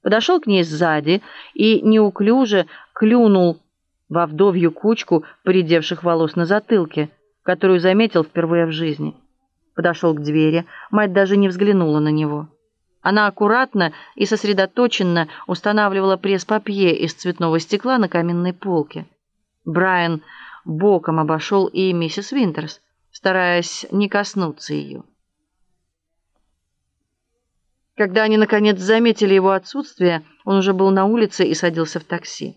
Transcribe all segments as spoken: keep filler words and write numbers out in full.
подошел к ней сзади и неуклюже клюнул во вдовью кучку поредевших волос на затылке, которую заметил впервые в жизни. Подошел к двери, мать даже не взглянула на него. Она аккуратно и сосредоточенно устанавливала пресс-папье из цветного стекла на каминной полке. Брайан боком обошел и миссис Винтерс, стараясь не коснуться ее. Когда они, наконец, заметили его отсутствие, он уже был на улице и садился в такси.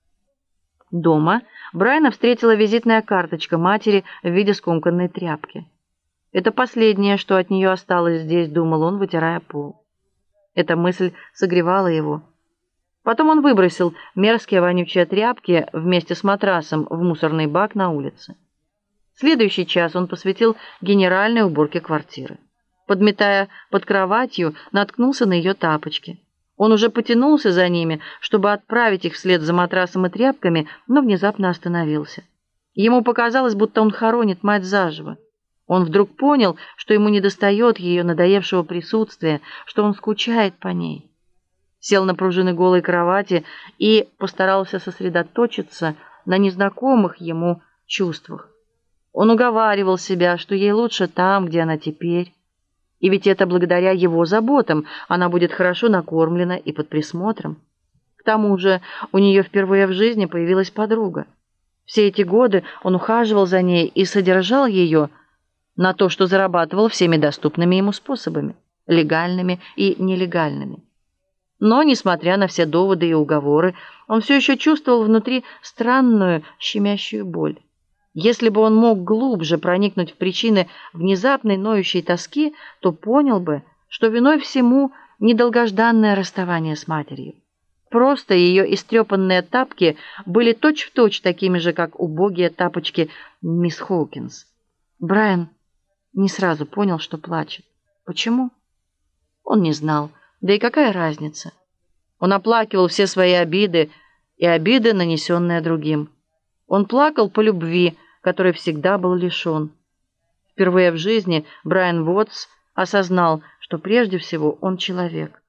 Дома Брайана встретила визитная карточка матери в виде скомканной тряпки. «Это последнее, что от нее осталось здесь», — думал он, вытирая пол. Эта мысль согревала его. Потом он выбросил мерзкие вонючие тряпки вместе с матрасом в мусорный бак на улице. Следующий час он посвятил генеральной уборке квартиры. Подметая под кроватью, наткнулся на ее тапочки. Он уже потянулся за ними, чтобы отправить их вслед за матрасом и тряпками, но внезапно остановился. Ему показалось, будто он хоронит мать заживо. Он вдруг понял, что ему недостает ее надоевшего присутствия, что он скучает по ней. Сел на пружины голой кровати и постарался сосредоточиться на незнакомых ему чувствах. Он уговаривал себя, что ей лучше там, где она теперь. И ведь это благодаря его заботам она будет хорошо накормлена и под присмотром. К тому же у нее впервые в жизни появилась подруга. Все эти годы он ухаживал за ней и содержал ее на то, что зарабатывал всеми доступными ему способами, легальными и нелегальными. Но, несмотря на все доводы и уговоры, он все еще чувствовал внутри странную щемящую боль. Если бы он мог глубже проникнуть в причины внезапной ноющей тоски, то понял бы, что виной всему недолгожданное расставание с матерью. Просто ее истрепанные тапки были точь-в-точь такими же, как убогие тапочки мисс Хоукинс. Брайан не сразу понял, что плачет. Почему? Он не знал. Да и какая разница? Он оплакивал все свои обиды и обиды, нанесенные другим. Он плакал по любви, которой всегда был лишен. Впервые в жизни Брайан Уотс осознал, что прежде всего он человек.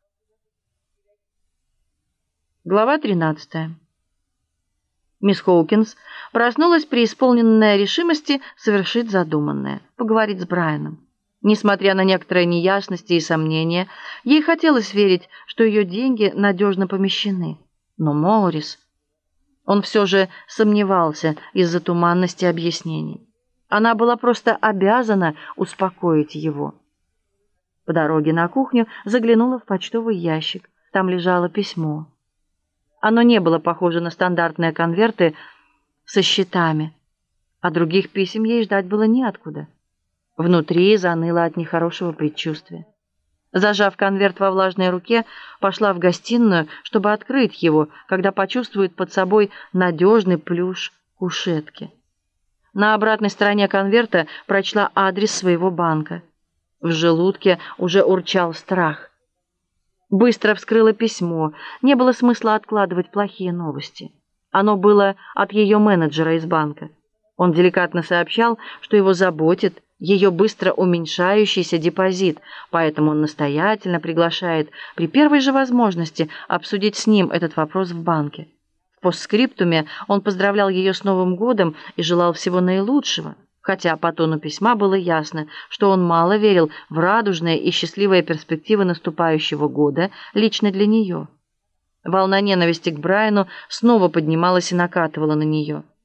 Глава тринадцатая. Мисс Хоукинс проснулась преисполненная решимости совершить задуманное, поговорить с Брайаном. Несмотря на некоторые неясности и сомнения, ей хотелось верить, что ее деньги надежно помещены. Но Моурис... Он все же сомневался из-за туманности объяснений. Она была просто обязана успокоить его. По дороге на кухню заглянула в почтовый ящик. Там лежало письмо. Оно не было похоже на стандартные конверты со счетами, а других писем ей ждать было неоткуда. Внутри заныло от нехорошего предчувствия. Зажав конверт во влажной руке, пошла в гостиную, чтобы открыть его, когда почувствует под собой надежный плюш кушетки. На обратной стороне конверта прочла адрес своего банка. В желудке уже урчал страх. Быстро вскрыла письмо. Не было смысла откладывать плохие новости. Оно было от ее менеджера из банка. Он деликатно сообщал, что его заботит ее быстро уменьшающийся депозит, поэтому он настоятельно приглашает при первой же возможности обсудить с ним этот вопрос в банке. В постскриптуме он поздравлял ее с Новым годом и желал всего наилучшего, хотя по тону письма было ясно, что он мало верил в радужные и счастливые перспективы наступающего года лично для нее. Волна ненависти к Брайану снова поднималась и накатывала на нее.